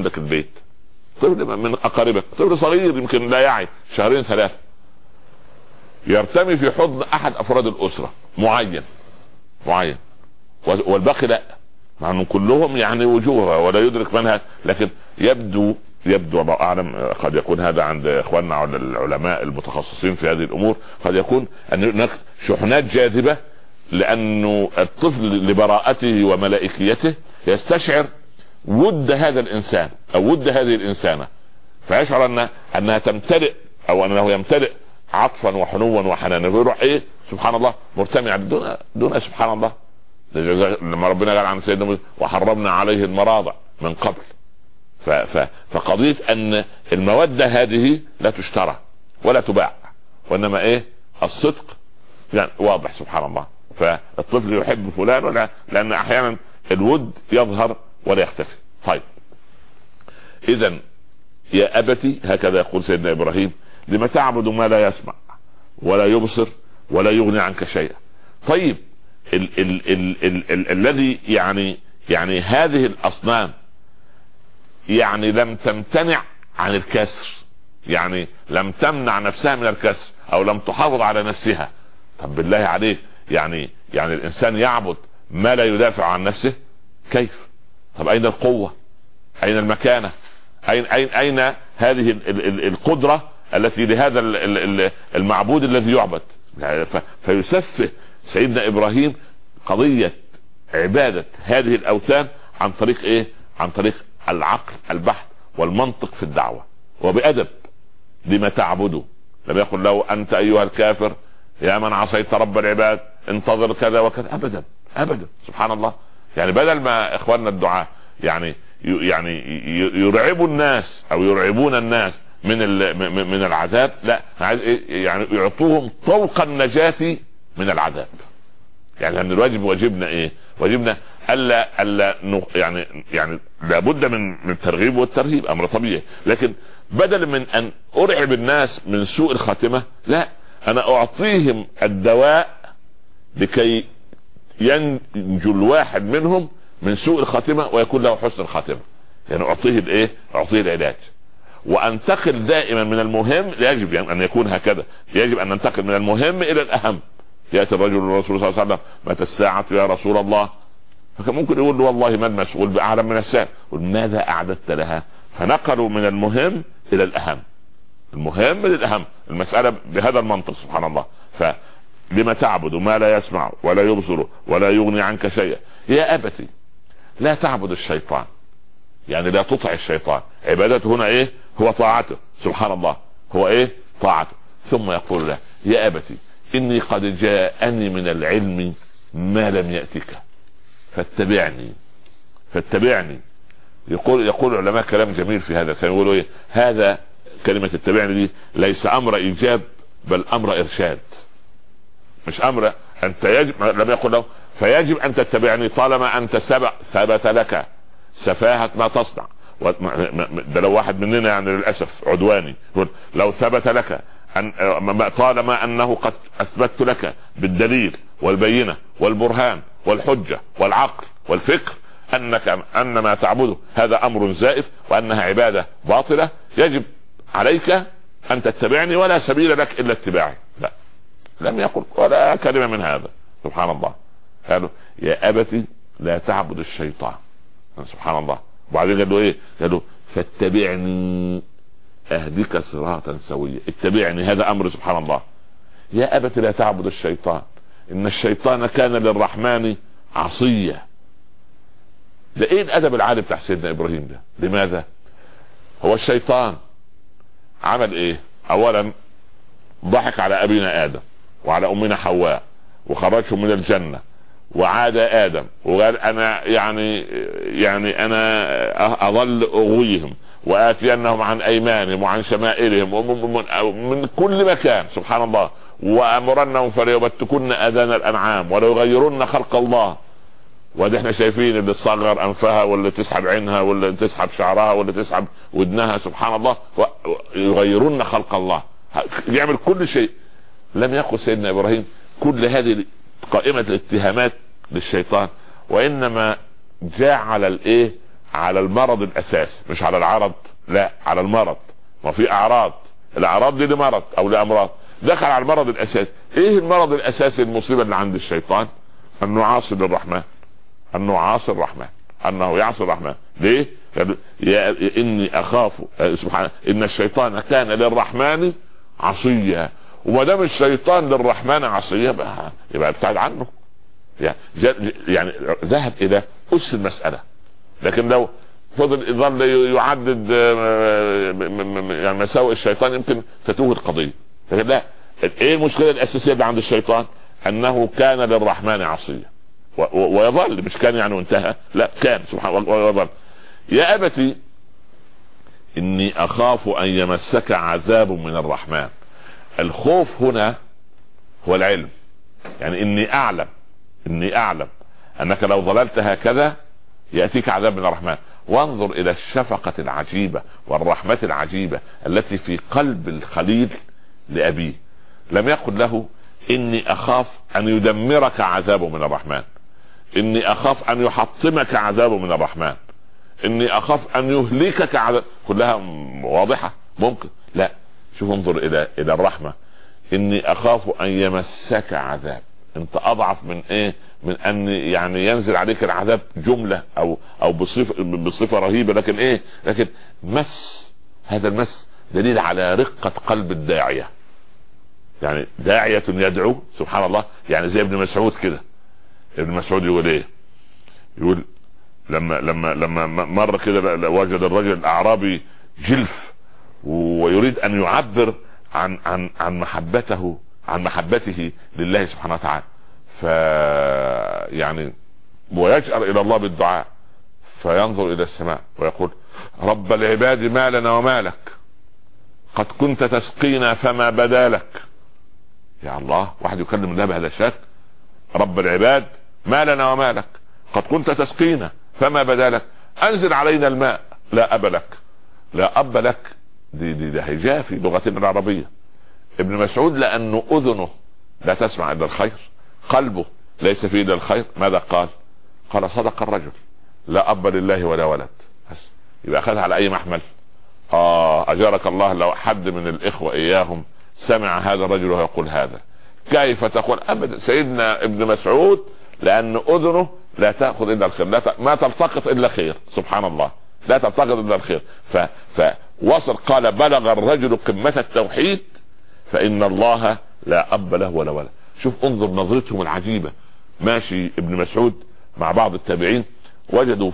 عندك البيت طفل من اقاربك، طفل صغير يمكن لا يعي، شهرين ثلاثه، يرتمي في حضن احد افراد الاسره معين والباقي لا، مع انه كلهم يعني وجوه ولا يدرك منها، لكن يبدو الله اعلم، قد يكون هذا عند اخواننا العلماء المتخصصين في هذه الامور، قد يكون ان هناك شحنات جاذبه، لانه الطفل لبراءته وملائكيته يستشعر ود هذا الانسان او ود هذه الانسانه، فيشعر انها تمتلئ او انه يمتلئ عطفا وحنوا وحنانا، فيروح ايه سبحان الله مرتمي دون سبحان الله. لما ربنا قال عن سيدنا وحرمنا عليه المراضع من قبل، فقضيه ان الموده هذه لا تشترى ولا تباع، وانما ايه الصدق يعني واضح سبحان الله. فالطفل يحب فلان ولا، لان احيانا الود يظهر ولا يختفي. طيب اذا يا ابتي، هكذا يقول سيدنا ابراهيم، لما تعبد ما لا يسمع ولا يبصر ولا يغني عنك شيئا. طيب الذي يعني هذه الاصنام يعني لم تمتنع عن الكسر، يعني لم تمنع نفسها من الكسر او لم تحافظ على نفسها. طب بالله عليك، يعني الانسان يعبد ما لا يدافع عن نفسه؟ كيف؟ طب اين القوة؟ اين المكانة؟ اين هذه القدرة التي لهذا المعبود الذي يعبد؟ فيسفه سيدنا ابراهيم قضية عبادة هذه الاوثان عن طريق ايه؟ عن طريق العقل البحث والمنطق في الدعوة وبأدب. لما تعبده؟ لم يقل له انت ايها الكافر يا من عصيت رب العباد انتظر كذا وكذا، ابدا سبحان الله. يعني بدل ما اخواننا الدعاء يعني يرعبوا الناس او يرعبون الناس من العذاب، لا يعني يعطوهم طوق النجاة من العذاب. يعني ان الواجب واجبنا ايه؟ واجبنا الا يعني لابد من الترغيب والترهيب، امر طبيعي، لكن بدل من ان ارعب الناس من سوء الخاتمة، لا، انا اعطيهم الدواء لكي ينجو الواحد منهم من سوء الخاتمة ويكون له حسن الخاتمة. يعني اعطيه العلاج، وانتقل دائما من المهم، يجب يعني ان يكون هكذا، يجب ان ننتقل من المهم الى الاهم. ياتي الرجل للرسول صلى الله عليه وسلم متى الساعة يا رسول الله؟ فكان ممكن يقول له والله ما المسؤول باعلم من السائل، ماذا اعددت لها؟ فنقلوا من المهم الى الاهم، المهم للاهم، المسألة بهذا المنطق سبحان الله. فلما تعبد ما لا يسمع ولا يبصر ولا يغني عنك شيئا. يا ابتي لا تعبد الشيطان، يعني لا تطع الشيطان. عبادته هنا ايه؟ هو طاعته سبحان الله، هو ايه؟ طاعته. ثم يقول له يا ابتي اني قد جاءني من العلم ما لم يأتك فاتبعني. يقول العلماء كلام جميل في هذا، كانوا يقولوا ايه؟ هذا كلمة اتبعني دي ليس امر ايجاب بل امر ارشاد، مش امر انت يجب، لم يقل له فيجب ان تتبعني طالما انت ثبت لك سفاهة ما تصنع. ده لو واحد مننا يعني للاسف عدواني يقول لو ثبت لك أن طالما انه قد اثبتت لك بالدليل والبينة والبرهان والحجة والعقل والفكر ان ما تعبده هذا امر زائف وانها عبادة باطلة، يجب عليك ان تتبعني ولا سبيل لك الا اتباعي. لا، لم يقل ولا كلمة من هذا سبحان الله. قالوا يا ابتي لا تعبد الشيطان سبحان الله. وبعدين قالوا ايه؟ قالوا فاتبعني اهدك صراطا سويا. اتبعني هذا امر سبحان الله. يا ابتي لا تعبد الشيطان ان الشيطان كان للرحمن عصيا. ده ايه الادب العالي بتاع سيدنا ابراهيم ده؟ لماذا؟ هو الشيطان عمل ايه؟ اولا ضحك على ابينا ادم وعلى امنا حواء وخرجهم من الجنة، وعاد ادم وقال انا يعني انا اظل اغويهم واتينهم عن ايمانهم وعن شمائلهم ومن كل مكان سبحان الله، وامرنهم فليبتكن اذان الانعام وليغيرن خلق الله. وده احنا شايفين اللي تصغر انفها واللي تسحب عينها واللي تسحب شعرها واللي تسحب ودنها سبحان الله، ويغيرون خلق الله، يعمل كل شيء. لم يقل سيدنا ابراهيم كل هذه قائمة الاتهامات للشيطان، وانما جاء على الايه؟ على المرض الاساسي، مش على العرض، لا على المرض. ما في اعراض، الاعراض دي لمرض او لامراض، دخل على المرض الاساسي. ايه المرض الاساسي المصيبه اللي عند الشيطان؟ انه عاصي للرحمن، انه عاصي الرحمن، انه يعصي الرحمن. ليه؟ يا اني اخاف سبحانه ان الشيطان كان للرحمن عصيا. وما دام الشيطان للرحمن عصيا يبقى ابتعد عنه. يعني ذهب الى اس المساله. لكن لو فضل يظل يعدد يعني مساوئ الشيطان يمكن تتوه القضيه. لكن لا، ايه المشكله الاساسيه اللي عند الشيطان؟ انه كان للرحمن عصيا ويظل، مش كان يعني وانتهى، لا كان سبحان الله ويظل. يا ابتي اني اخاف ان يمسك عذاب من الرحمن. الخوف هنا هو العلم، يعني اني اعلم انك لو ظللت هكذا ياتيك عذاب من الرحمن. وانظر الى الشفقه العجيبه والرحمه العجيبه التي في قلب الخليل لابيه. لم يقل له اني اخاف ان يدمرك عذاب من الرحمن، اني اخاف ان يحطمك عذاب من الرحمن، اني اخاف ان يهلكك عذاب، كلها واضحه ممكن. لا، شوف انظر الى الرحمه. اني اخاف ان يمسك عذاب. انت اضعف من ايه؟ من ان يعني ينزل عليك العذاب جمله او بصفه رهيبه، لكن ايه؟ لكن مس، هذا المس دليل على رقه قلب الداعيه. يعني داعيه يدعو سبحان الله، يعني زي ابن مسعود كده. ابن مسعود يقول ايه؟ يقول لما مر كده وجد الرجل الاعرابي جلف ويريد ان يعبر عن محبته لله سبحانه وتعالى، يعني ويجأر الى الله بالدعاء، فينظر الى السماء ويقول: رب العباد ما لنا وما لك، قد كنت تسقينا فما بدا لك. يا الله، واحد يكلم الله بهذا الشكل. رب العباد ما لنا وما لك، قد كنت تسقينا فما بدا لك، انزل علينا الماء. لا اب لك، لا اب لك، دي هيجاء في لغتنا العربيه. ابن مسعود لانه اذنه لا تسمع الا الخير، قلبه ليس فيه الا الخير، ماذا قال؟ قال: صدق الرجل، لا اب لله ولا ولد. بس يبقى اخذها على اي محمل؟ اجارك الله لو حد من الاخوه اياهم سمع هذا الرجل ويقول هذا، كيف تقول؟ ابدا. سيدنا ابن مسعود لان اذنه لا تاخذ الا الخير، ما تلتقط الا خير، سبحان الله، لا تلتقط الا الخير. فوصل قال: بلغ الرجل قمه التوحيد فان الله لا اب له ولا ولد. شوف انظر نظرتهم العجيبه. ماشي ابن مسعود مع بعض التابعين، وجدوا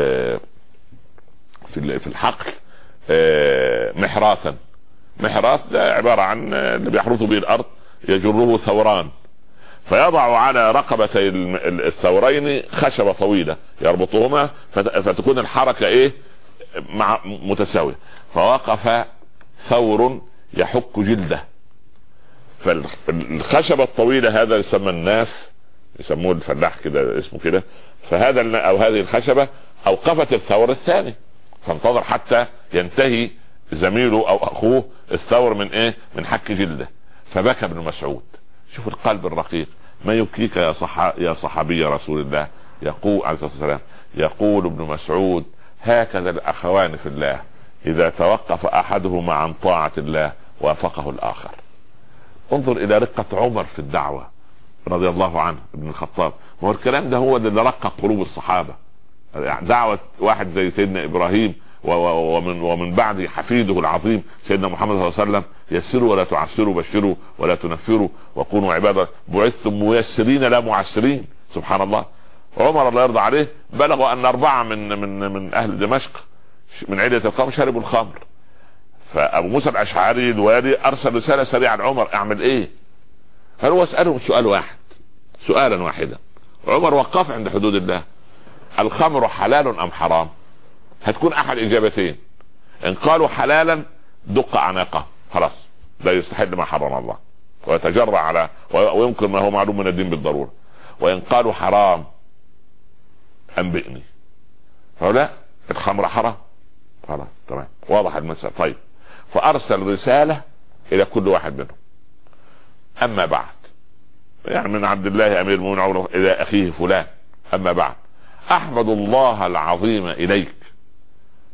في الحقل محراثا. محراث ده عباره عن اللي بيحرثوا به الارض، يجره ثوران، فيضع على رقبتي الثورين خشبه طويله يربطهما فتكون الحركه ايه؟ مع متساويه. فوقف ثور يحك جلده، فالخشبه الطويله هذا يسمى الناس، يسموه الفلاح كده اسمه كده، فهذا او هذه الخشبه اوقفت الثور الثاني، فانتظر حتى ينتهي زميله او اخوه الثور من ايه؟ من حك جلده. فبكى ابن مسعود. شوف القلب الرقيق. ما يبكيك يا صحابي رسول الله؟ يقول عليه الصلاه والسلام، يقول ابن مسعود: هكذا الاخوان في الله، اذا توقف احدهما عن طاعه الله وافقه الاخر. انظر الى رقه عمر في الدعوه رضي الله عنه ابن الخطاب. هو الكلام ده هو اللي رقق قلوب الصحابه. دعوه واحد زي سيدنا ابراهيم ومن بعد حفيده العظيم سيدنا محمد صلى الله عليه وسلم: يسروا ولا تعسروا، بشروا ولا تنفروا، وكونوا عبادا، بعثتم ميسرين لا معسرين. سبحان الله. عمر الله يرضى عليه بلغوا ان 4 من اهل دمشق من عدة القوم شربوا الخمر، فابو موسى الاشعري الوالي ارسل رساله سريعه لعمر: اعمل ايه؟ قال هو اسالهم سؤالا واحدا. عمر وقف عند حدود الله: الخمر حلال ام حرام؟ هتكون احد اجابتين، ان قالوا حلالا دق عناقه، خلاص لا يستحل ما حرم الله ويتجرع على وينكر ما هو معلوم من الدين بالضروره. وان قالوا حرام انبئني. فلا، الخمر حرام، خلاص تمام، واضح المسألة. طيب، فارسل رساله الى كل واحد منهم: اما بعد، يعني من عبد الله امير المؤمنين الى اخيه فلان: اما بعد، احمد الله العظيم اليك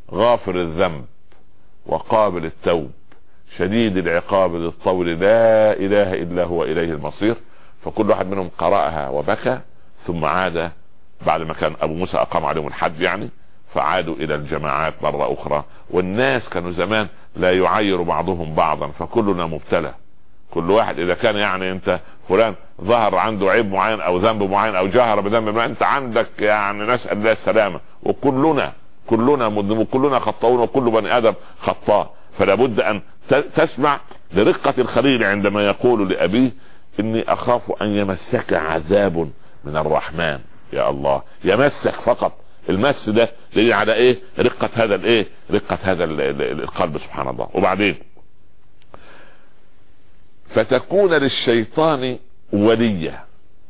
غافر الذنب وقابل التوب شديد العقاب ذي الطول لا اله الا هو اليه المصير. فكل واحد منهم قرأها وبكى، ثم عاد بعد ما كان ابو موسى اقام عليهم الحد يعني، فعادوا الى الجماعات مرة اخرى. والناس كانوا زمان لا يعير بعضهم بعضا، فكلنا مبتلى. كل واحد اذا كان يعني انت فلان ظهر عنده عيب معين او ذنب معين او جهر بذنب معين، انت عندك يعني نسأل الله السلامة. وكلنا مذنب وكلنا خطاؤون وكل بني ادم خطاء. فلا بد ان تسمع لرقة الخليل عندما يقول لابيه اني اخاف ان يمسك عذاب من الرحمن. يا الله، يمسك فقط. المس ده دليل على ايه؟ رقة هذا الايه؟ رقة هذا القلب سبحان الله. وبعدين فتكون للشيطان ولية.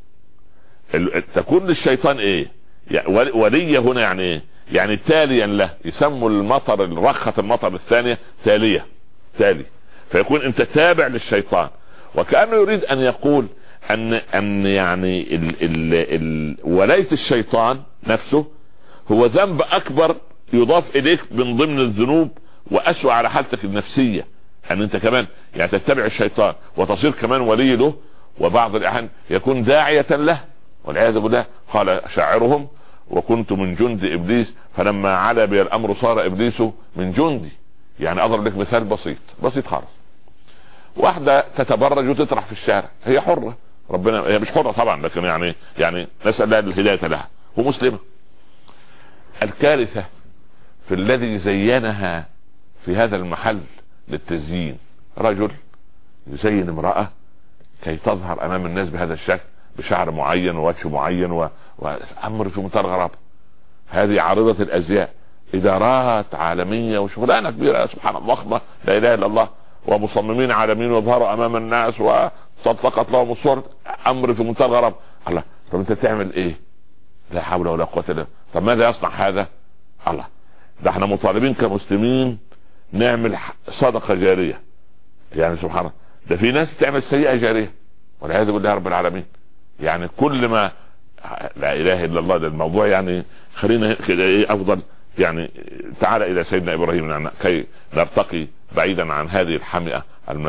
تكون للشيطان ايه؟ ولية هنا يعني ايه؟ يعني تاليا له. يسموا المطر رخة المطر الثانية تالية، تالي. فيكون انت تابع للشيطان. وكأنه يريد ان يقول ان يعني ولاية الشيطان نفسه هو ذنب اكبر يضاف اليك من ضمن الذنوب واسوأ على حالتك النفسية. ان انت كمان يعني تتبع الشيطان وتصير كمان ولي له، وبعض الاحيان يكون داعية له والعياذ بالله. قال شاعرهم وكنت من جند ابليس فلما علا بي الامر صار ابليس من جندي. يعني اضرب لك مثال بسيط خالص. واحدة تتبرج وتطرح في الشارع، هي حرة، ربنا هي مش حرة طبعا، لكن يعني نسأل الله الهداية لها، ومسلمة. الكارثة في الذي زينها في هذا المحل للتزيين. رجل يزين امرأة كي تظهر امام الناس بهذا الشكل، بشعر معين ووجه معين وامر في منتهى الغرابة. هذه عارضة الازياء، ادارات عالمية وشغلانة كبيرة سبحان الله ضخمة لا اله الا الله، ومصممين عالميين وظهروا امام الناس وطبقت لهم الصور، امر في منتهى الغرابة. الله، طب انت تعمل ايه؟ لا حول ولا قوة الا بالله. طب ماذا يصنع هذا؟ الله، ده احنا مطالبين كمسلمين نعمل صدقة جارية. يعني سبحان الله، ده في ناس بتعمل سيئة جارية والعياذ بالله رب العالمين. يعني كل ما لا اله الا الله. ده الموضوع يعني خلينا كده ايه افضل. يعني تعال الى سيدنا ابراهيم كي نرتقي بعيدا عن هذه الحمئة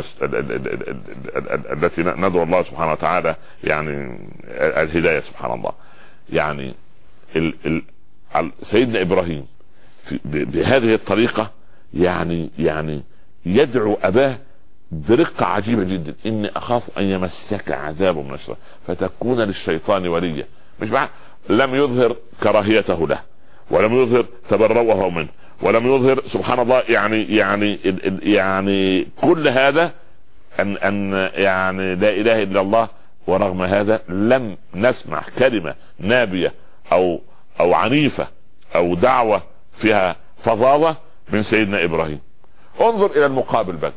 التي ندعو الله سبحانه وتعالى يعني الهداية سبحان الله. يعني سيدنا ابراهيم بهذه الطريقة يعني يدعو اباه برقة عجيبة جدا. اني اخاف ان يمسك عذاب من الشيطان فتكون للشيطان وليا. مش معنى لم يظهر كراهيته له، ولم يظهر تبرؤه منه، ولم يظهر سبحان الله يعني كل هذا ان يعني لا اله الا الله. ورغم هذا لم نسمع كلمة نابية او عنيفة او دعوة فيها فظاظة من سيدنا ابراهيم. انظر الى المقابل بقى.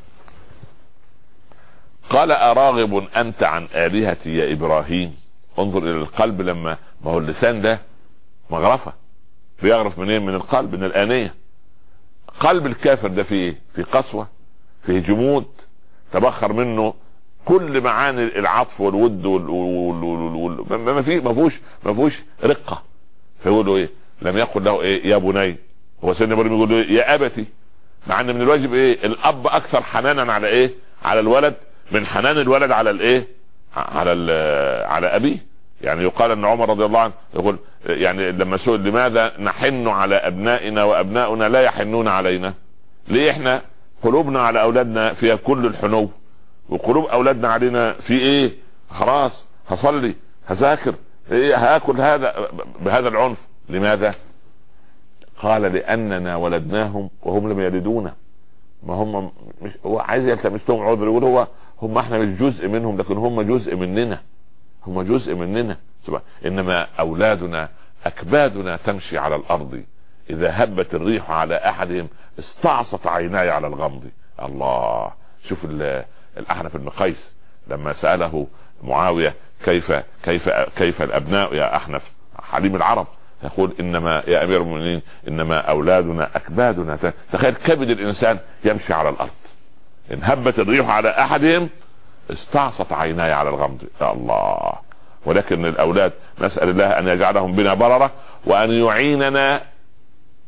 قال اراغب انت عن الهتي يا ابراهيم. انظر الى القلب. لما ما هو اللسان ده مغرفة، بيغرف منين؟ من القلب، من الآنية. قلب الكافر ده فيه قسوة، فيه جمود، تبخر منه كل معاني العطف والود ما فيهوش رقة. فيقول له ايه؟ لم يقل له ايه يا بني. هو سيدنا ابراهيم يقول له إيه؟ يا ابتي. مع ان من الواجب ايه؟ الاب اكثر حنانا على ايه؟ على الولد من حنان الولد على الايه؟ على ابيه. يعني يقال ان عمر رضي الله عنه يقول يعني لما سئل لماذا نحن على ابنائنا وابناؤنا لا يحنون علينا؟ ليه احنا قلوبنا على اولادنا فيها كل الحنو، وقلوب اولادنا علينا في ايه؟ خلاص هصلي هذاكر ايه هاكل هذا بهذا العنف. لماذا؟ قال لاننا ولدناهم وهم لم يلدونا. ما هم مش هو عايز يلتمس لهم عذر، يقول هم احنا مش جزء منهم، لكن هم جزء مننا، هم جزء مننا. انما اولادنا اكبادنا تمشي على الارض، اذا هبت الريح على احدهم استعصت عيناي على الغمض. الله، شوف الاحنف بن قيس لما سأله معاوية كيف الابناء يا احنف حليم العرب، يقول انما يا امير المؤمنين انما اولادنا اكبادنا. تخيل كبد الانسان يمشي على الارض، ان هبت الريح على احدهم استعصت عيناي على الغمض. يا الله. ولكن الاولاد نسأل الله ان يجعلهم بنا بررة، وان يعيننا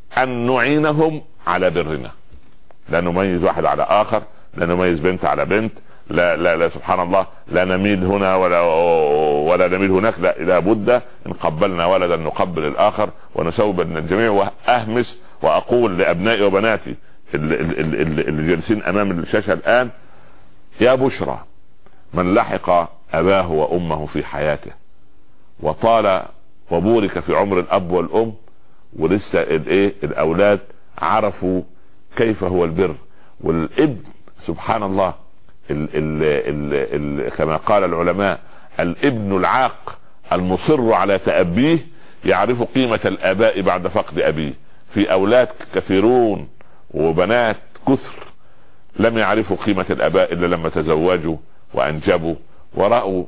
ان نعينهم على برنا، لا نميز واحد على اخر، لا نميز بنت على بنت، لا سبحان الله، لا نميل هنا ولا نميل هناك، لا لابد ان قبلنا ولدا نقبل الاخر ونسوي بين الجميع. واهمس واقول لابنائي وبناتي اللي جالسين امام الشاشه الان: يا بشرى من لحق اباه وامه في حياته وطال وبورك في عمر الاب والام، ولسه الاولاد عرفوا كيف هو البر. والابن سبحان الله كما قال العلماء: الابن العاق المصر على تأبيه يعرف قيمة الآباء بعد فقد أبيه. في أولاد كثيرون وبنات كثر لم يعرفوا قيمة الآباء إلا لما تزوجوا وأنجبوا ورأوا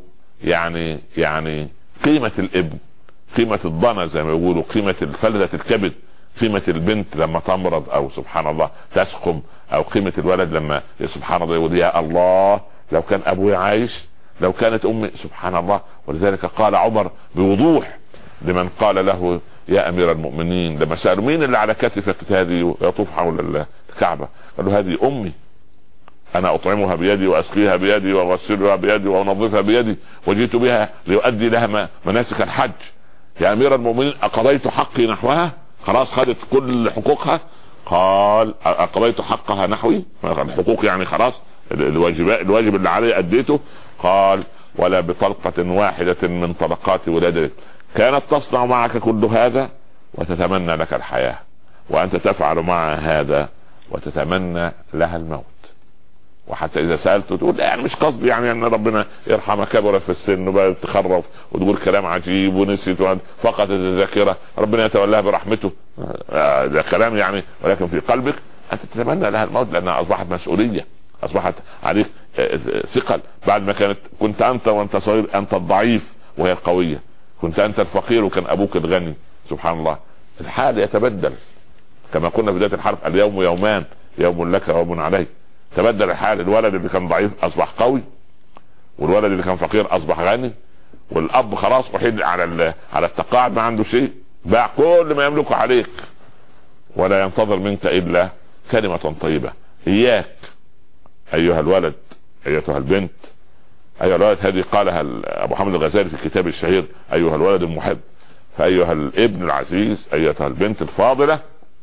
يعني قيمة الابن، قيمة الضنا زي ما يقولوا، قيمة فلذة الكبد، قيمة البنت لما تمرض او سبحان الله تسقم، او قيمة الولد لما سبحان الله يقول: يا الله لو كان ابوي عايش، لو كانت امي، سبحان الله. ولذلك قال عمر بوضوح لمن قال له: يا امير المؤمنين، لما سألوا: مين اللي على كتفك هذه يطوف حول الكعبة؟ قال له: هذه امي، انا اطعمها بيدي واسقيها بيدي واغسلها بيدي وانظفها بيدي، وجئت بها ليؤدي لها مناسك الحج. يا امير المؤمنين، اقضيت حقي نحوها؟ خلاص خدت كل حقوقها؟ قال: اقضيت حقها نحوي، الحقوق يعني خلاص الواجب اللي علي اديته. قال: ولا بطلقة واحدة من طلقات ولادك كانت تصنع معك كل هذا وتتمنى لك الحياة، وانت تفعل مع هذا وتتمنى لها الموت. وحتى اذا سألته تقول: لا يعني مش قصدي، يعني ان ربنا يرحمها كبر في السن وبقى تخرف وتقول كلام عجيب ونسيت فقدت الذاكرة، ربنا يتولاها برحمته. ده كلام يعني، ولكن في قلبك انت تتمنى لها الموت، لانها اصبحت مسؤولية، اصبحت عليك ثقل. بعد ما كنت انت وانت صغير انت الضعيف وهي القوية، كنت انت الفقير وكان ابوك الغني. سبحان الله، الحال يتبدل كما قلنا في بداية الحرب: اليوم يومان، يوم لك ويوم عليك. تبدل الحال، الولد اللي كان ضعيف اصبح قوي، والولد اللي كان فقير اصبح غني، والاب خلاص وحيد على التقاعد، ما عنده شيء، باع كل ما يملكه عليك، ولا ينتظر منك الا كلمة طيبة. اياك ايها الولد، ايتها البنت، ايها الولد، هذه قالها ابو حامد الغزالي في كتابه الشهير ايها الولد المحب. فايها الابن العزيز، ايتها البنت الفاضلة،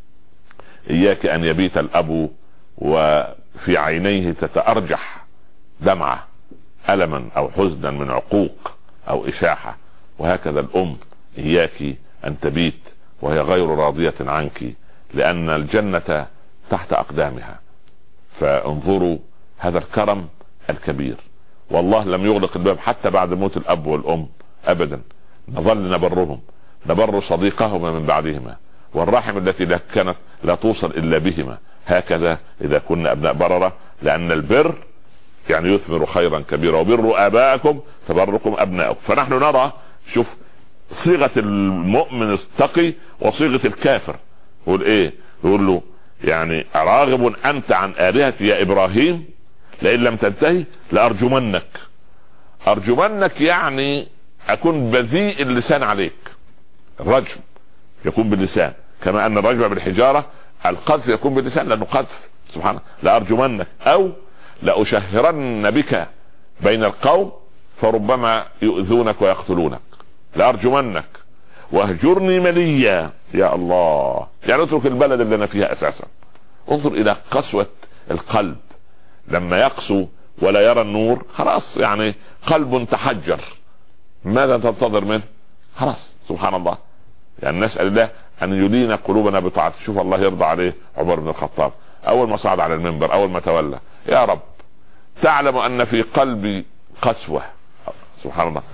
اياك ان يبيت الاب وفي عينيه تتأرجح دمعة ألما أو حزنا من عقوق أو إشاحة. وهكذا الأم إياك أن تبيت وهي غير راضية عنك، لأن الجنة تحت أقدامها. فانظروا هذا الكرم الكبير، والله لم يغلق الباب حتى بعد موت الأب والأم أبدا، نظل نبرهم، نبر صديقهما من بعدهما، والرحم التي كانت لا توصل إلا بهما. هكذا إذا كنا أبناء بررة، لأن البر يعني يثمر خيرا كبيرا، وبروا آباءكم تبركم أبناءكم. فنحن نرى، شوف صيغة المؤمن التقي وصيغة الكافر. يقول إيه؟ يقول له: يعني راغب أنت عن آلهتي يا إبراهيم، لئن لم تنتهي لأرجمنك. أرجمنك يعني أكون بذيء اللسان عليك. الرجم يكون باللسان، كما أن الرجم بالحجارة، القذف يكون باللسان لأنه قذف. سبحان الله. لأرجمنك أو لأشهرن بك بين القوم فربما يؤذونك ويقتلونك. لأرجمنك واهجرني مليا. يا الله، يعني اترك البلد اللي أنا فيها أساسا. انظر إلى قسوة القلب، لما يقسو ولا يرى النور خلاص، يعني قلب تحجر، ماذا تنتظر منه؟ خلاص. سبحان الله. يعني نسأل الله أن يلين قلوبنا بطاعته. شوف الله يرضى عليه عمر بن الخطاب، أول ما صعد على المنبر، أول ما تولى: يا رب تعلم أن في قلبي قسوة، سبحان الله،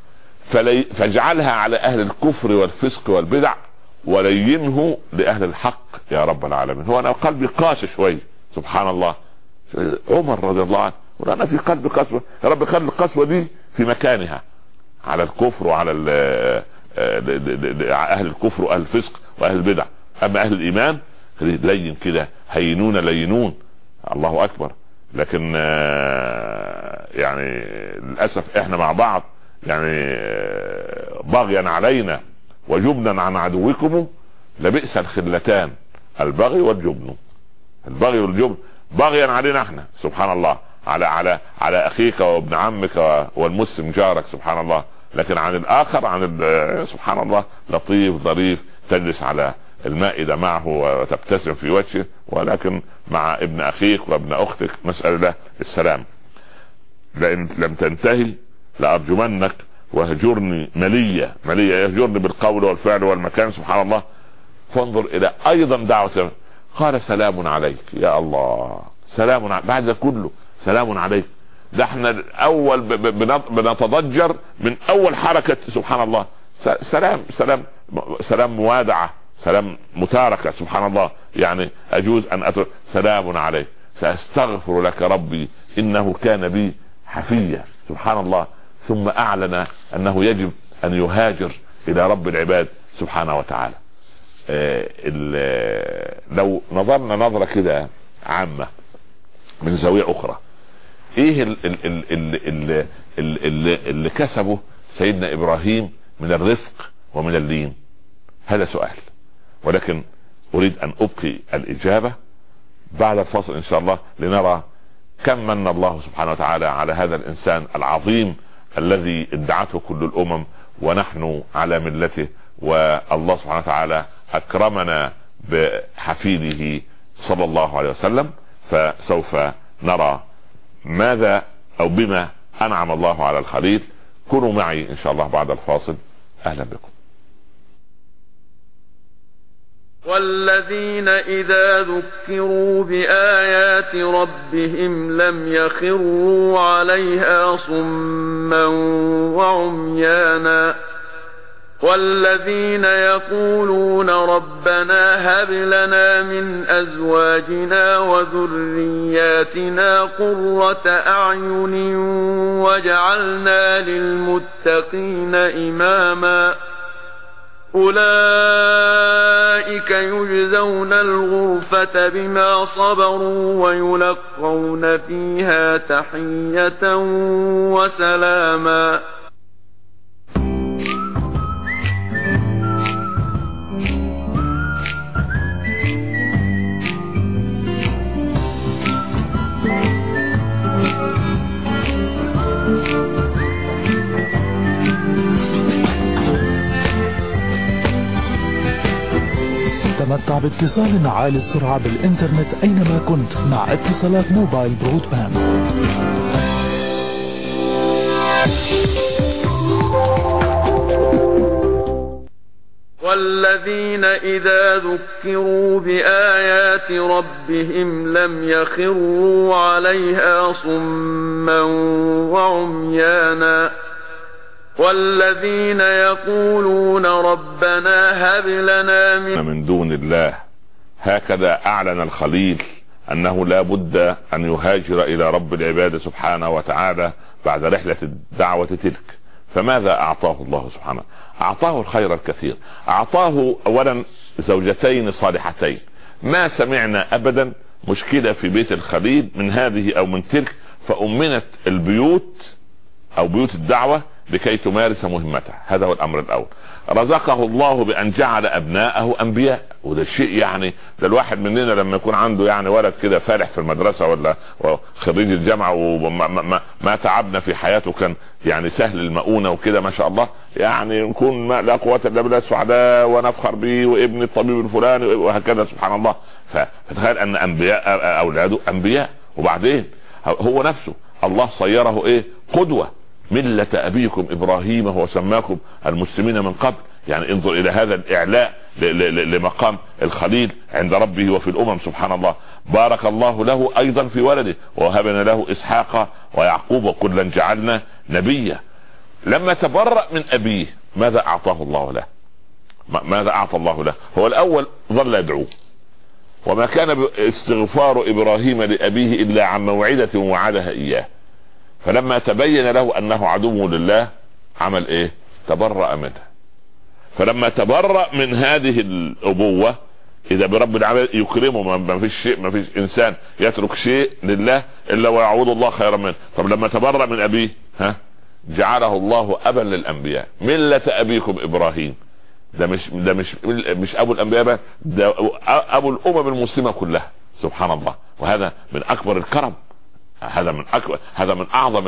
فاجعلها على أهل الكفر والفسق والبدع ولينه لأهل الحق يا رب العالمين. هو أنا قلبي قاسي شوي، سبحان الله. عمر رضي الله عنه: أنا في قلبي قسوة، يا رب خلي القسوة دي في مكانها، على الكفر وعلى أهل الكفر وأهل الفسق وأهل البدع. أما أهل الإيمان لين كده، هينون لينون. الله أكبر. لكن يعني للأسف إحنا مع بعض يعني بغيا علينا وجبنا عن عدوكم لبئس الخلتان البغي والجبن. البغي والجبن بغيا علينا احنا سبحان الله، على اخيك وابن عمك والمسلم جارك سبحان الله، لكن عن الاخر سبحان الله لطيف ظريف، تجلس على المائدة معه وتبتسم في وجهه، ولكن مع ابن اخيك وابن اختك مسألة الله السلام. لان لم تنتهي لارجمنك وهجرني مليا يهجرني بالقول والفعل والمكان سبحان الله. فانظر الى ايضا دعوة، قال سلام عليك. يا الله، سلام بعد كله سلام عليك. ده احنا الاول بنتضجر من اول حركة سبحان الله. سلام موادعة، سلام متاركة سبحان الله. يعني اجوز ان سلام عليك، ساستغفر لك ربي انه كان بي حفيا سبحان الله. ثم اعلن انه يجب ان يهاجر الى رب العباد سبحانه وتعالى. لو نظرنا نظرة كده عامة من زاوية اخرى، ايه اللي كسبه سيدنا ابراهيم من الرفق ومن اللين؟ هذا سؤال، ولكن اريد ان ابقي الاجابة بعد الفاصل ان شاء الله، لنرى كم من الله سبحانه وتعالى على هذا الانسان العظيم الذي ادعته كل الامم ونحن على ملته، والله سبحانه وتعالى اكرمنا بحفيده صلى الله عليه وسلم. فسوف نرى ماذا او بما انعم الله على الخليل. كونوا معي ان شاء الله بعد الفاصل. اهلا بكم. والذين إذا ذكروا بآيات ربهم لم يخروا عليها صما وعميانا. والذين يقولون ربنا هب لنا من أزواجنا وذرياتنا قرة أعين واجعلنا للمتقين إماما. أولئك يجزون الغرفة بما صبروا ويلقون فيها تحية وسلاما. تمتع باتصال عالي السرعة بالإنترنت أينما كنت مع اتصالات موبايل برودباند. والذين إذا ذكروا بآيات ربهم لم يخروا عليها صما وعميانا. والذين يقولون ربنا هب لنا من دون الله. هكذا أعلن الخليل أنه لا بد أن يهاجر إلى رب العباد سبحانه وتعالى بعد رحلة الدعوة تلك. فماذا أعطاه الله سبحانه؟ أعطاه الخير الكثير. أعطاه أولا زوجتين صالحتين. ما سمعنا أبدا مشكلة في بيت الخليل من هذه أو من تلك، فأمنت البيوت أو بيوت الدعوة لكي تمارس مهمتها. هذا هو الامر الاول. رزقه الله بان جعل ابناءه انبياء، وده الشيء يعني ده الواحد مننا لما يكون عنده يعني ولد كده فالح في المدرسه ولا خريج الجامعه وما تعبنا في حياته كان يعني سهل المؤونه وكده ما شاء الله، يعني نكون لا قوه الا بالله سعداء ونفخر به وابن الطبيب الفلاني وهكذا سبحان الله. فتخيل ان انبياء اولاده انبياء، وبعدين هو نفسه الله صيره ايه؟ قدوه. ملة أبيكم إبراهيم هو سماكم المسلمين من قبل. يعني انظر إلى هذا الإعلاء لمقام الخليل عند ربه وفي الأمم سبحان الله. بارك الله له أيضا في ولده ووهبنا له إسحاق ويعقوب وكلا جعلنا نبيا. لما تبرأ من أبيه ماذا أعطاه الله له؟ ماذا أعطى الله له؟ هو الأول ظل يدعوه، وما كان استغفار إبراهيم لأبيه إلا عن موعدة وعدها إياه. فلما تبين له انه عدو لله عمل ايه؟ تبرأ منه. فلما تبرأ من هذه الابوة، اذا برب العالمين يكرمه، ما فيش شيء، ما فيش انسان يترك شيء لله الا ويعوض الله خيرا منه. طب لما تبرأ من ابيه جعله الله ابا للانبياء. ملة ابيكم ابراهيم. مش ابو الانبياء بقى، ده ابو الامم المسلمه كلها، سبحان الله. وهذا من اكبر الكرم، هذا من اعظم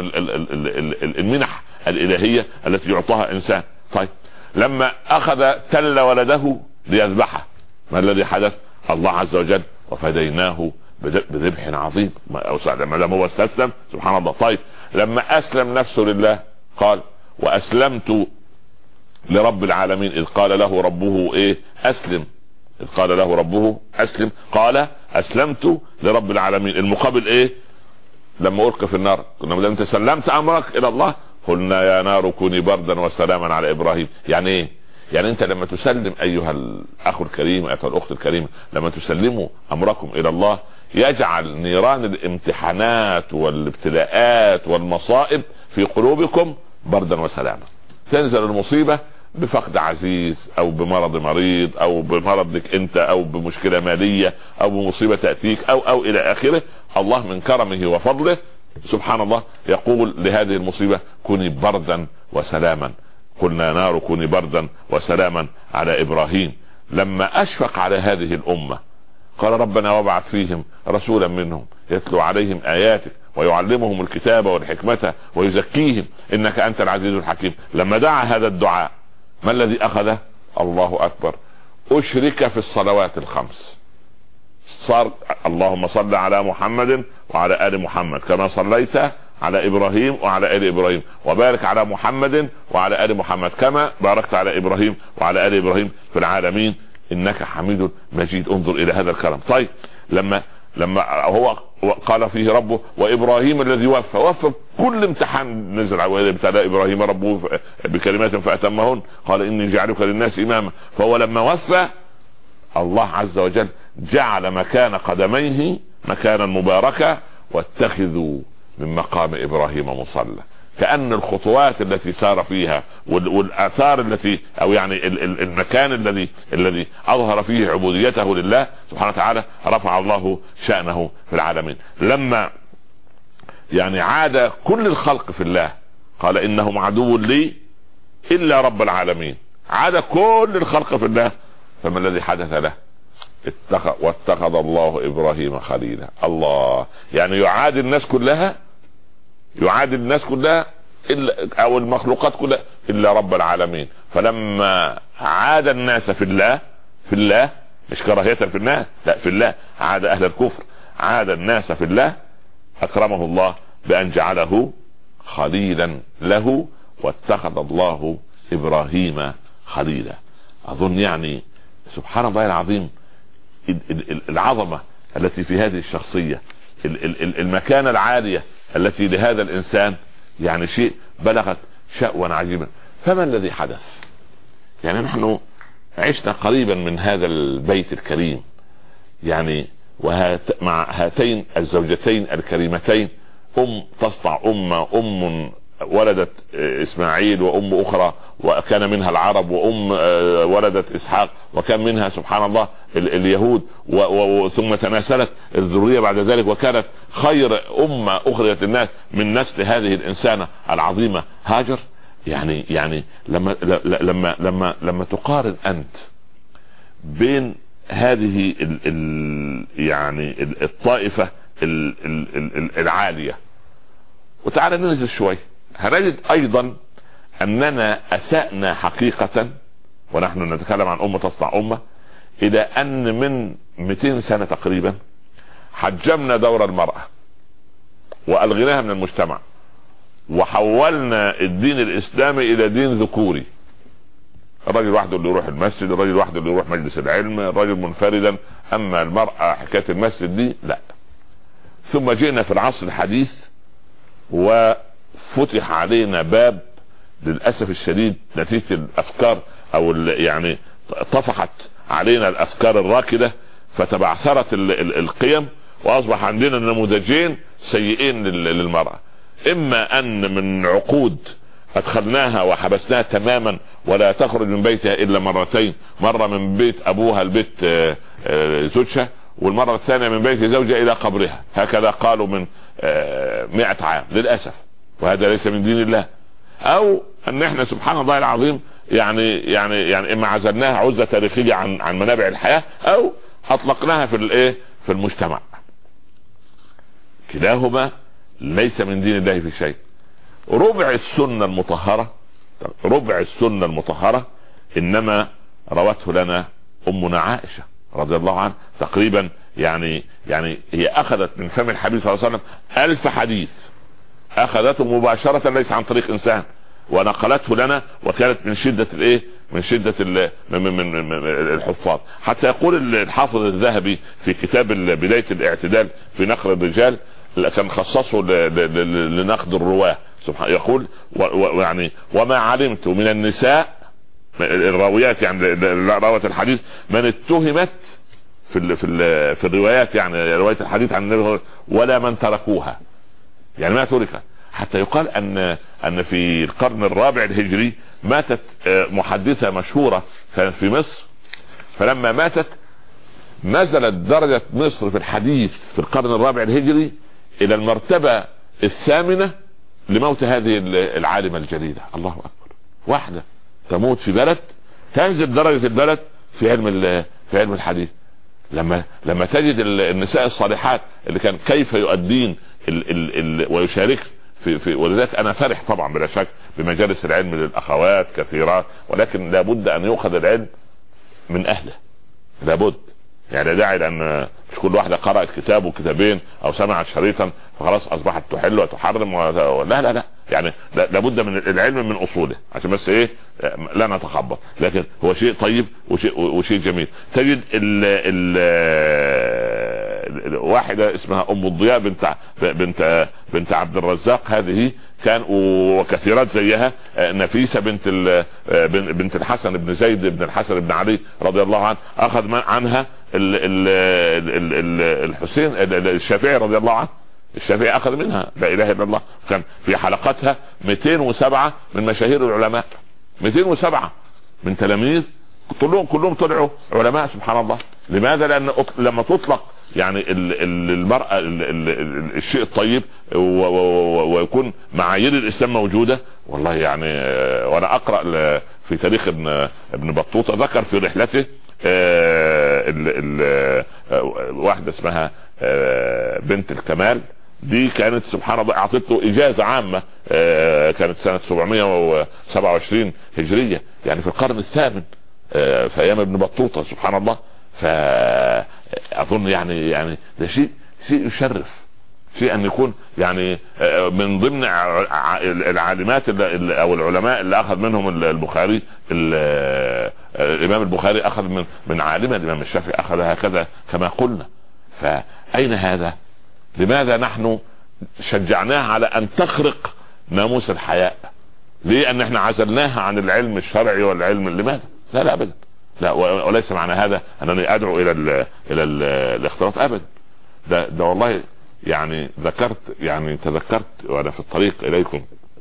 المنح الالهيه التي يعطاها انسان. طيب لما اخذ تل ولده ليذبحه، ما الذي حدث؟ الله عز وجل وفديناه بذبح عظيم. لما هو استسلم، سبحان الله. طيب لما اسلم نفسه لله قال واسلمت لرب العالمين، اذ قال له ربه ايه؟ اسلم. اذ قال له ربه اسلم قال اسلمت لرب العالمين. المقابل ايه؟ لما القى في النار، لما انت سلمت امرك الى الله قلنا يا نار كوني بردا وسلاما على ابراهيم. يعني ايه؟ يعني انت لما تسلم ايها الاخ الكريم، ايها الاخت الكريمه، لما تسلموا امركم الى الله يجعل نيران الامتحانات والابتلاءات والمصائب في قلوبكم بردا وسلاما. تنزل المصيبه بفقد عزيز او بمرض مريض او بمرض لك انت او بمشكله ماليه او بمصيبه تاتيك او الى اخره، الله من كرمه وفضله سبحان الله يقول لهذه المصيبه كوني بردا وسلاما. قلنا نار كوني بردا وسلاما على ابراهيم. لما اشفق على هذه الامه قال ربنا وابعث فيهم رسولا منهم يتلو عليهم اياتك ويعلمهم الكتاب والحكمه ويزكيهم انك انت العزيز الحكيم. لما دعا هذا الدعاء ما الذي اخذه؟ الله اكبر، اشرك في الصلوات الخمس. صار اللهم صل على محمد وعلى ال محمد كما صليت على ابراهيم وعلى ال ابراهيم، وبارك على محمد وعلى ال محمد كما باركت على ابراهيم وعلى ال ابراهيم في العالمين انك حميد مجيد. انظر الى هذا الكلام. طيب لما هو قال فيه ربه وابراهيم الذي وفى كل امتحان نزل عليه، واذا ابتلى ابراهيم ربه بكلمات فاتمهن قال اني جعلك للناس اماما. فهو لما وفى الله عز وجل جعل مكان قدميه مكانا مباركا واتخذوا من مقام ابراهيم مصلى. كأن الخطوات التي سار فيها والآثار التي او يعني المكان الذي اظهر فيه عبوديته لله سبحانه وتعالى رفع الله شأنه في العالمين. لما يعني عاد كل الخلق في الله قال انهم عدو لي الا رب العالمين. عاد كل الخلق في الله، فما الذي حدث له؟ واتخذ الله ابراهيم خليلا. الله يعني يعاد الناس كلها إلا او المخلوقات كلها الا رب العالمين. فلما عاد الناس في الله مش كراهية في الناس، لا في الله، عاد اهل الكفر، عاد الناس في الله اكرمه الله بان جعله خليلا له واتخذ الله ابراهيم خليلا. اظن يعني سبحان الله العظيم العظمة التي في هذه الشخصية، المكانة العالية التي لهذا الانسان، يعني شيء بلغت شأوا عجيبا. فما الذي حدث؟ يعني نحن عشنا قريبا من هذا البيت الكريم، يعني مع هاتين الزوجتين الكريمتين، تصنع أم ولدت إسماعيل، وأم أخرى وكان منها العرب، وأم ولدت إسحاق، وكان منها سبحان الله اليهود، ثم تناسلت الذرية بعد ذلك، وكانت خير أمة أخرجت الناس من نسل هذه الإنسانة العظيمة هاجر. يعني لما تقارن أنت بين هذه يعني الطائفة العالية، وتعالى ننزل شوي هنجد ايضا اننا اسأنا حقيقة، ونحن نتكلم عن امة تصنع امة، الى ان من 200 سنة تقريبا حجمنا دور المرأة والغيناها من المجتمع، وحولنا الدين الاسلامي الى دين ذكوري. الرجل وحده اللي يروح المسجد، الرجل وحده اللي يروح مجلس العلم، الرجل منفردا، اما المرأة حكاية المسجد دي لا. ثم جئنا في العصر الحديث وفتح علينا باب للأسف الشديد نتيجة الأفكار أو يعني طفحت علينا الأفكار الراكدة، فتبعثرت القيم، وأصبح عندنا نموذجين سيئين للمرأة. إما أن من عقود أدخلناها وحبسناها تماما ولا تخرج من بيتها إلا مرتين، مرة من بيت أبوها البيت زوجها، والمرة الثانية من بيت زوجها إلى قبرها، هكذا قالوا من 100 عام للأسف، وهذا ليس من دين الله. أو أن احنا سبحان الله العظيم يعني اما عزلناها عزله تاريخيه عن منابع الحياه، او اطلقناها في الايه في المجتمع. كلاهما ليس من دين الله في شيء. ربع السنه المطهره انما روته لنا امنا عائشه رضي الله عنها تقريبا، يعني هي اخذت من فم الحبيب صلى الله عليه وسلم 1000 حديث، اخذته مباشره ليس عن طريق انسان، ونقلته لنا، وكانت من شده من الحفاظ. حتى يقول الحافظ الذهبي في كتاب بدايه الاعتدال في نقل الرجال، كان خصصه لنقد الرواه، سبحان، يقول يعني وما علمت من النساء الراويات يعني رواه الحديث من اتهمت في الروايات، يعني روايه الحديث عن النبي ولا من تركوها، يعني ما ترك. حتى يقال ان في القرن الرابع الهجري ماتت محدثه مشهوره كانت في مصر، فلما ماتت نزلت درجه مصر في الحديث في القرن الرابع الهجري الى المرتبه الثامنه لموت هذه العالمه الجليله. الله اكبر، واحده تموت في بلد تنزل درجه البلد في علم الحديث. لما تجد النساء الصالحات اللي كان كيف يؤدين ويشارك في ولذلك انا فرح طبعا بلا شك بمجالس العلم للاخوات كثيرات، ولكن لابد ان يؤخذ العلم من اهله، لابد. يعني داعي لان مش كل واحده قرأت كتاب وكتابين او سمعت شريطا فخلاص اصبحت تحل وتحرم لا يعني لابد من العلم من اصوله، عشان بس ايه لا نتخبط. لكن هو شيء طيب وشيء جميل. تجد واحدة اسمها ام الضياء بنت عبد الرزاق، هذه كان وكثيرات زيها، نفيسة بنت الحسن بن زيد بن الحسن بن علي رضي الله عنه، اخذ عنها الحسين الشافعي رضي الله عنه، الشافعي اخذ منها لا اله الا الله. كان في حلقتها 207 من مشاهير العلماء، 207 من تلاميذ كلهم طلعوا علماء سبحان الله. لماذا؟ لان لما تطلق يعني المرأة الشيء الطيب ويكون معايير الاسلام موجودة، والله يعني. وانا اقرأ في تاريخ ابن بطوطة ذكر في رحلته واحدة اسمها بنت الكمال، دي كانت سبحان الله اعطت له اجازة عامة، كانت سنة 727 هجرية، يعني في القرن الثامن في ايام ابن بطوطة سبحان الله. فاظن يعني ده شيء يشرف، شيء ان يكون يعني من ضمن العالمات او العلماء اللي اخذ منهم البخاري. الامام البخاري اخذ من عالمه، الامام الشافعي اخذ هكذا كما قلنا. فاين هذا؟ لماذا نحن شجعناها على ان تخرق ناموس الحياء؟ ليه ان احنا عزلناها عن العلم الشرعي والعلم؟ لماذا؟ لا ابدا، لا. وليس معنى هذا انني ادعو الى الاختلاط ابدا. ده والله يعني تذكرت وانا في الطريق اليكم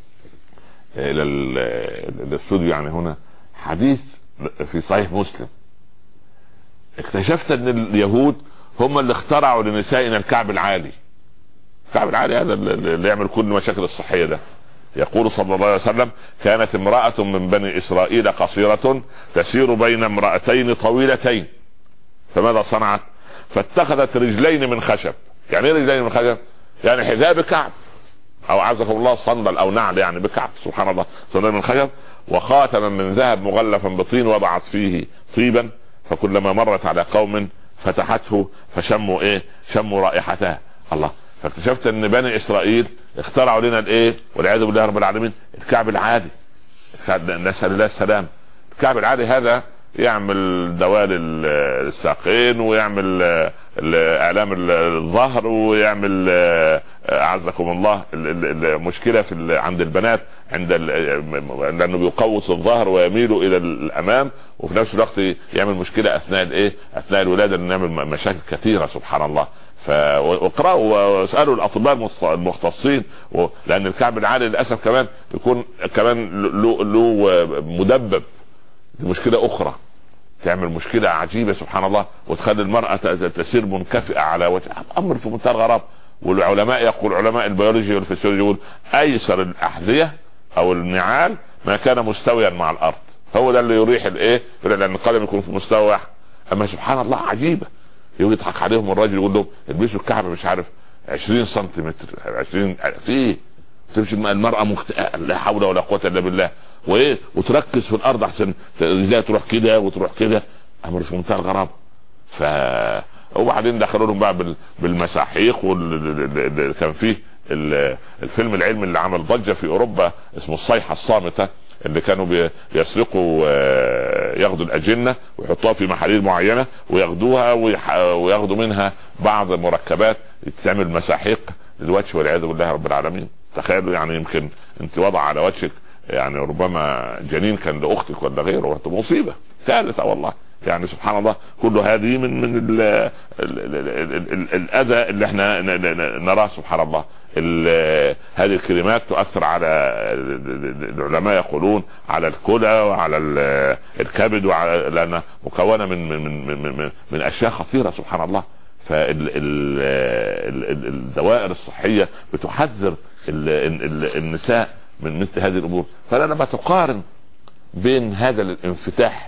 الى الاستوديو يعني هنا حديث في صحيح مسلم. اكتشفت ان اليهود هم اللي اخترعوا لنسائنا الكعب العالي. الكعب العالي هذا اللي يعمل كل المشاكل الصحية ده. يقول صلى الله عليه وسلم: كانت امرأة من بني إسرائيل قصيرة تسير بين امرأتين طويلتين، فماذا صنعت؟ فاتخذت رجلين من خشب. يعني ايه رجلين من خشب؟ يعني حذاء بكعب، او عزكم الله صندل او نعل يعني بكعب، سبحان الله، صندل من خشب، وخاتما من ذهب مغلفا بطين وضعت فيه طيبا، فكلما مرت على قوم فتحته فشموا شموا رائحتها. الله. فاكتشفت ان بني اسرائيل اخترعوا لنا والعياذ بالله رب العالمين الكعب العالي. نسأل الله السلام. الكعب العالي هذا يعمل دوال الساقين، ويعمل اعلام الظهر، ويعمل اعزكم الله المشكله عند البنات لانه بيقوس الظهر ويميل الى الامام، وفي نفس الوقت يعمل مشكله اثناء الولاده، انه يعمل مشاكل كثيره سبحان الله. فاقرأوا واسألوا الأطباء المختصين، لأن الكعب العالي للأسف كمان يكون كمان له مدبب، دي مشكلة أخرى تعمل مشكلة عجيبة سبحان الله، وتخلي المرأة تسير منكفئة على وجه أمر في منتهى الغرابة. والعلماء يقول، علماء البيولوجيا والفسيولوجيا يقول: أيسر الأحذية أو النعال ما كان مستويا مع الأرض. هو ده اللي يريح الايه، لان القدم يكون في مستوى واحد. اما سبحان الله عجيبه، يضحك عليهم الراجل يقول لهم البسوا الكعب مش عارف 20 سنتيمتر 20 في ايه، تمشي المرأة لا حول ولا قوة الا بالله، وايه وتركز في الارض احسن رجلها تروح كده وتروح كده، امر في منتهى الغرابة. وبعدين دخلوا لهم بقى بالمساحيق، كان فيه الفيلم العلمي اللي عمل ضجة في اوروبا اسمه الصيحة الصامتة، اللي كانوا بيسرقوا ياخدوا الأجنة ويحطوها في محاليل معينة وياخدوها وياخدوا منها بعض المركبات تعمل مساحيق للوجه والعياذ بالله رب العالمين. تخيلوا يعني يمكن انت وضع على وجهك يعني ربما جنين كان لاختك ولا غيره، مصيبة ثالثة والله. يعني سبحان الله، كل هذه من الأذى اللي احنا نراه. سبحان الله، هذه الكلمات تؤثر على العلماء يقولون على الكلى وعلى الكبد، وعلى لأنها مكونة من أشياء خطيرة سبحان الله. فالدوائر الصحية بتحذر النساء من مثل هذه الأمور. فلما تقارن بين هذا الانفتاح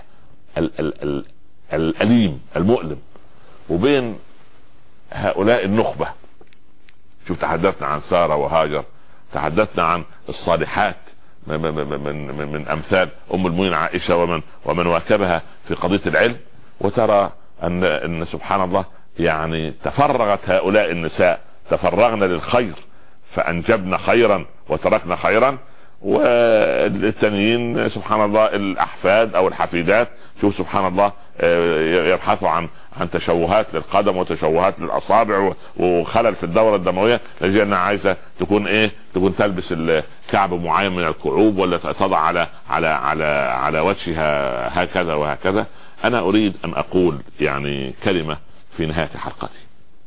الأليم المؤلم وبين هؤلاء النخبة، شوف تحدثنا عن سارة وهاجر، تحدثنا عن الصالحات من أمثال أم المؤمنين عائشة ومن واكبها في قضية العلم، وترى أن سبحان الله يعني تفرغت هؤلاء النساء، تفرغنا للخير فأنجبنا خيرا وتركنا خيرا. والتانيين سبحان الله الأحفاد أو الحفيدات، شوف سبحان الله يبحثوا عن تشوهات للقدم وتشوهات للأصابع وخلل في الدورة الدموية، لأجل أنها عايزة تكون إيه، تكون تلبس الكعب معين من الكعوب ولا تضع على وجهها هكذا وهكذا. أنا أريد أن أقول يعني كلمة في نهاية حلقتي.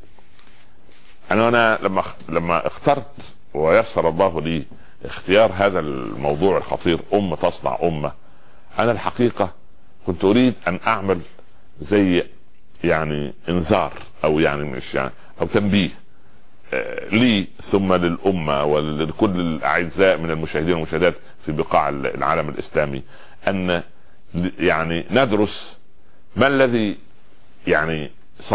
أنا لما اخترت ويسر الله لي اختيار هذا الموضوع الخطير، أمة تصنع أمة، أنا الحقيقة كنت أريد أن أعمل زي يعني انذار أو يعني مش يعني أو تنبيه لي ثم للأمة ولكل الأعزاء من المشاهدين والمشاهدات في بقاع العالم الإسلامي، أن يعني ندرس ما الذي يعني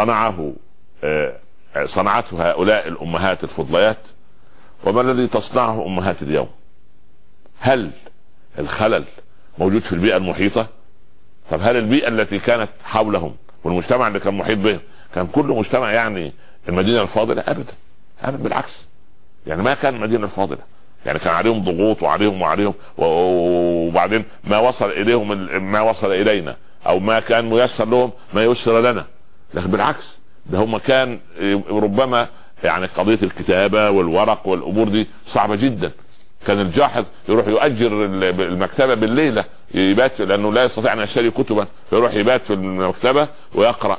صنعته هؤلاء الأمهات الفضليات، وما الذي تصنعه أمهات اليوم. هل الخلل موجود في البيئة المحيطة؟ طب هل البيئة التي كانت حولهم والمجتمع اللي كان محيط به كان كله مجتمع يعني المدينة الفاضلة؟ أبدا بالعكس، يعني ما كان المدينة الفاضلة، يعني كان عليهم ضغوط وعليهم وبعدين ما وصل إليهم ما وصل إلينا، أو ما كان ميسر لهم ما يسر لنا. لكن بالعكس، ده هم كان ربما يعني قضية الكتابة والورق والأمور دي صعبة جدا. كان الجاحظ يروح يؤجر المكتبة بالليلة يبات، لأنه لا يستطيع أن يشتري كتبا، فيروح يبات في المكتبة ويقرأ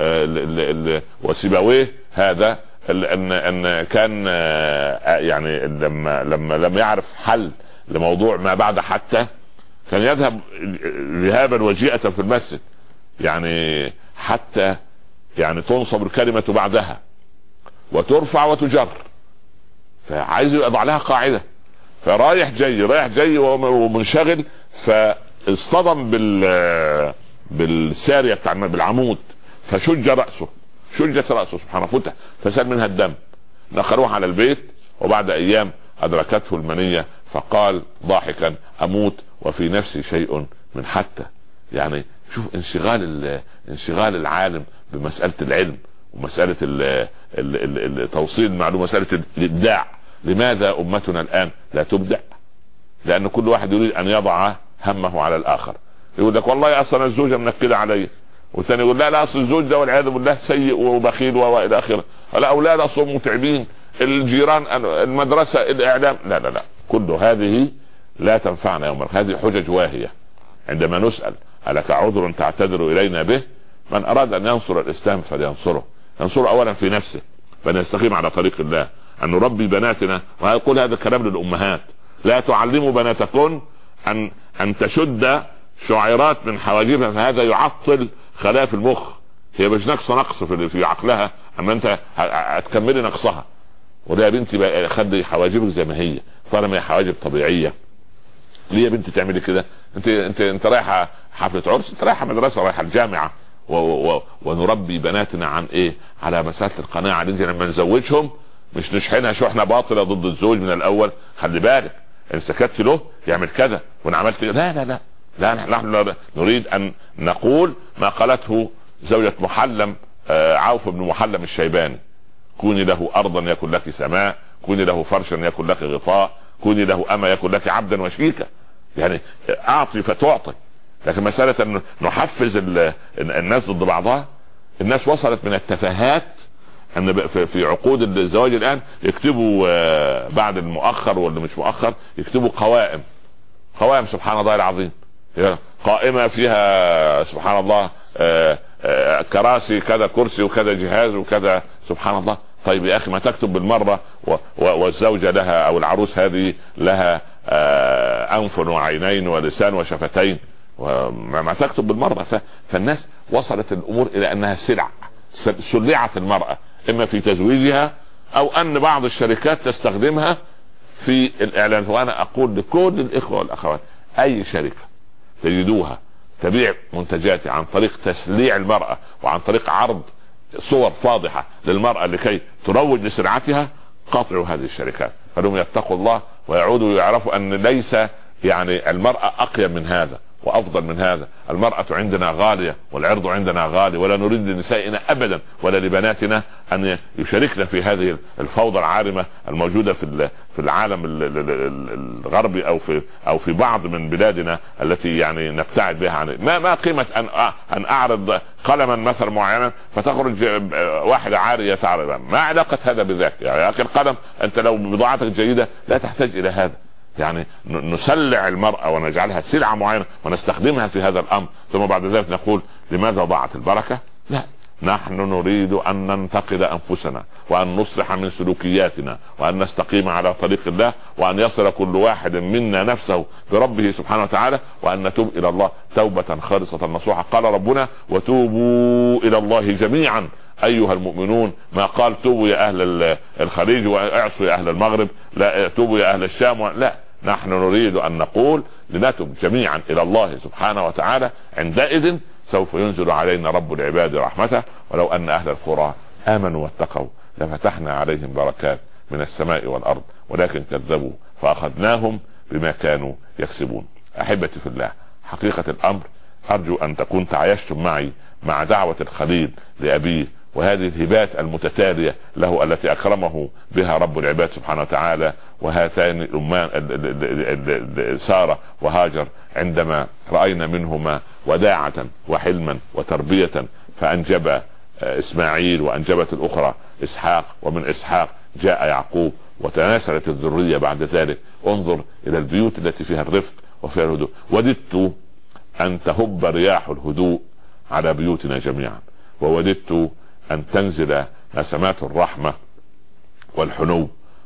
وسيبويه هذا أن كان يعني لما يعرف حل لموضوع ما بعد حتى كان يذهب ذهابا وجيئة في المسجد، يعني حتى يعني تنصب الكلمة بعدها وترفع وتجر، فعايز يضع لها قاعدة، فرايح جاي ومنشغل، فاصطدم بالسارية بتاع بالعمود، فشجت رأسه سبحانه، فتح فسال منها الدم. نقلوه على البيت، وبعد أيام أدركته المنية، فقال ضاحكا أموت وفي نفسي شيء من حتى. يعني شوف انشغال العالم بمسألة العلم ومسألة توصيل المعلومة، مسألة الإبداع. لماذا أمتنا الآن لا تبدع؟ لأن كل واحد يريد أن يضع همه على الآخر. يقول لك والله أصلا الزوجة منكدة علي، والثاني يقول لا أصل الزوج ده والعياذ بالله سيء وبخيل وإلى آخره، الأولاد أصلا متعبين، الجيران، المدرسة، الإعلام. لا كل هذه لا تنفعنا يوم هذه حجج واهية. عندما نسأل ألك عذر تعتذر إلينا به، من أراد أن ينصر الإسلام فلينصره، ينصره أولا في نفسه بأن يستقيم على طريق الله، أن نربي بناتنا. ويقول هذا الكلام للأمهات: لا تعلموا بناتكن أن تشد شعيرات من حواجبها، فهذا يعطل خلايا في المخ، هي مش نقص في عقلها، أما أنت هتكملي نقصها. ولا يا بنتي خدي حواجبك زي ما هي، طالما هي حواجب طبيعية ليه يا بنتي تعملي كده؟ انت رايحه حفله عرس، انت رايحه مدرسه، رايحه الجامعه. ونربي بناتنا عن ايه؟ على مساله القناعه. اللي لما نزوجهم مش نشحنها شحنه باطله ضد الزوج من الاول. خلي بالك ان سكت له يعمل كذا وان عملت كذا. لا لا لا لا، نحن نريد ان نقول ما قالته زوجة محلم عوف بن محلم الشيباني: كوني له ارضا يكن لك سماء، كوني له فرشا يكن لك غطاء، كوني له اما يكن لك عبدا وشيكا. يعني اعطي فتعطي. لكن مسألة ان نحفز الناس ضد بعضها، الناس وصلت من التفاهات ان في عقود الزواج الان يكتبوا بعد المؤخر واللي مش مؤخر يكتبوا قوائم سبحان الله العظيم، قائمة فيها سبحان الله كراسي كذا، كرسي وكذا جهاز وكذا، سبحان الله. طيب يا اخي ما تكتب بالمرة والزوجة لها او العروس هذه لها انف وعينين ولسان وشفتين، وما تكتب بالمرة. فالناس وصلت الامور الى انها سلعت المرأة اما في تزويجها او ان بعض الشركات تستخدمها في الاعلان. وانا اقول لكل الاخوة والاخوات: اي شركة تجدوها تبيع منتجاتها عن طريق تسليع المرأة وعن طريق عرض صور فاضحة للمرأة لكي تروج لسلعتها، قاطعوا هذه الشركات. فلهم يتقوا الله ويعودوا يعرفوا ان ليس يعني المرأة اقيم من هذا وافضل من هذا. المرأة عندنا غالية والعرض عندنا غالي، ولا نريد لنسائنا ابدا ولا لبناتنا ان يشاركنا في هذه الفوضى العارمة الموجودة في العالم الغربي او في بعض من بلادنا التي يعني نبتعد بها عن. ما قيمة ان اعرض قلما مثلا معينا فتخرج واحدة عارية تعرض؟ ما علاقة هذا بذاك؟ يعني اخي القلم انت لو بضاعتك جيدة لا تحتاج الى هذا. يعني نسلع المرأة ونجعلها سلعة معينة ونستخدمها في هذا الامر، ثم بعد ذلك نقول لماذا ضاعت البركة؟ لا، نحن نريد ان ننتقد انفسنا وان نصلح من سلوكياتنا وان نستقيم على طريق الله، وان يصل كل واحد منا نفسه بربه سبحانه وتعالى، وان نتوب الى الله توبة خالصة نصوحة. قال ربنا: وتوبوا الى الله جميعا ايها المؤمنون. ما قال توبوا يا اهل الخليج واعصوا يا اهل المغرب، لا توبوا يا اهل الشام، لا، نحن نريد ان نقول لنتوب جميعا الى الله سبحانه وتعالى. عندئذ سوف ينزل علينا رب العباد رحمته، ولو ان اهل القرى امنوا واتقوا لفتحنا عليهم بركات من السماء والارض، ولكن كذبوا فاخذناهم بما كانوا يكسبون. احبتي في الله، حقيقة الامر ارجو ان تكون تعايشتم معي مع دعوة الخليل لابيه وهذه الهبات المتتالية له التي اكرمه بها رب العباد سبحانه وتعالى. وهاتان الأمان سارة وهاجر عندما رأينا منهما وداعة وحلما وتربية فأنجب إسماعيل وأنجبت الأخرى إسحاق، ومن إسحاق جاء يعقوب وتناسلت الذرية بعد ذلك. انظر إلى البيوت التي فيها الرفق وفيها الهدوء. وددت أن تهب رياح الهدوء على بيوتنا جميعا، ووددت أن تنزل نسمات الرحمة والحنو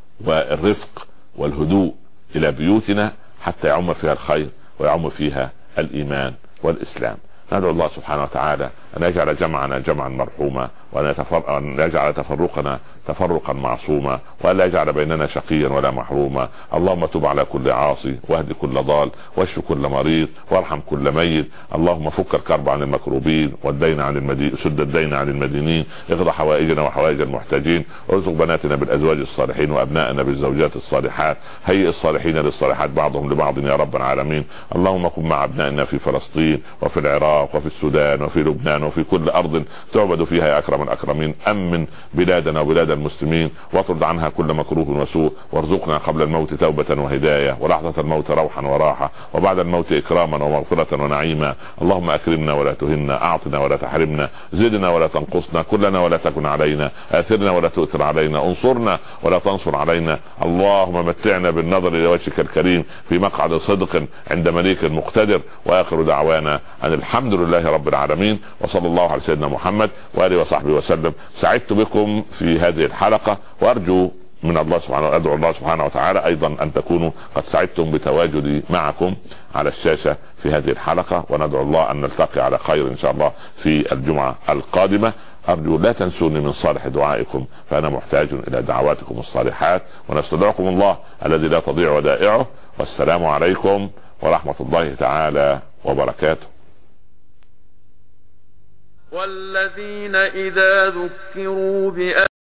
والرفق والهدوء إلى بيوتنا حتى يعم فيها الخير ويعم فيها الإيمان والإسلام. ندعو الله سبحانه وتعالى أن يجعل جمعنا جمعا مرحوما، وأن يجعل تفرقنا تفرقا معصوما، وأن لا يجعل بيننا شقيا ولا محروما. اللهم تب على كل عاصي، واهد كل ضال، واشف كل مريض، وارحم كل ميت. اللهم فك الكرب عن المكروبين، والدين عن المدين، سد الدين عن المدينين، اقض حوائجنا وحوائج المحتاجين، ارزق بناتنا بالأزواج الصالحين وأبنائنا بالزوجات الصالحات، هيئ الصالحين للصالحات بعضهم لبعض يا رب العالمين. اللهم كن مع أبنائنا في فلسطين وفي العراق وفي السودان وفي لبنان وفي كل أرض تعبد فيها يا أكرم الأكرمين. أمن بلادنا وبلاد المسلمين، واطرد عنها كل مكروه وسوء، وارزقنا قبل الموت توبة وهداية، ولحظة الموت روحا وراحة، وبعد الموت إكراما ومغفرة ونعيما. اللهم أكرمنا ولا تهنا، أعطنا ولا تحرمنا، زدنا ولا تنقصنا، كلنا ولا تكن علينا، آثرنا ولا تؤثر علينا، انصرنا ولا تنصر علينا. اللهم متعنا بالنظر إلى وجهك الكريم في مقعد صدق عند مليك مقتدر. وآخر دعوانا أن الحمد لله رب العالمين، وصلى الله على سيدنا محمد وآله وصحبه وسلم. سعدت بكم في هذه الحلقة، وأرجو من الله سبحانه، أدعو الله سبحانه وتعالى أيضا أن تكونوا قد سعدتم بتواجدي معكم على الشاشة في هذه الحلقة، وندعو الله أن نلتقي على خير إن شاء الله في الجمعة القادمة. أرجو لا تنسوني من صالح دعائكم، فأنا محتاج إلى دعواتكم الصالحات، ونستودعكم الله الذي لا تضيع ودائعه. والسلام عليكم ورحمة الله تعالى وبركاته. والذين إذا ذكروا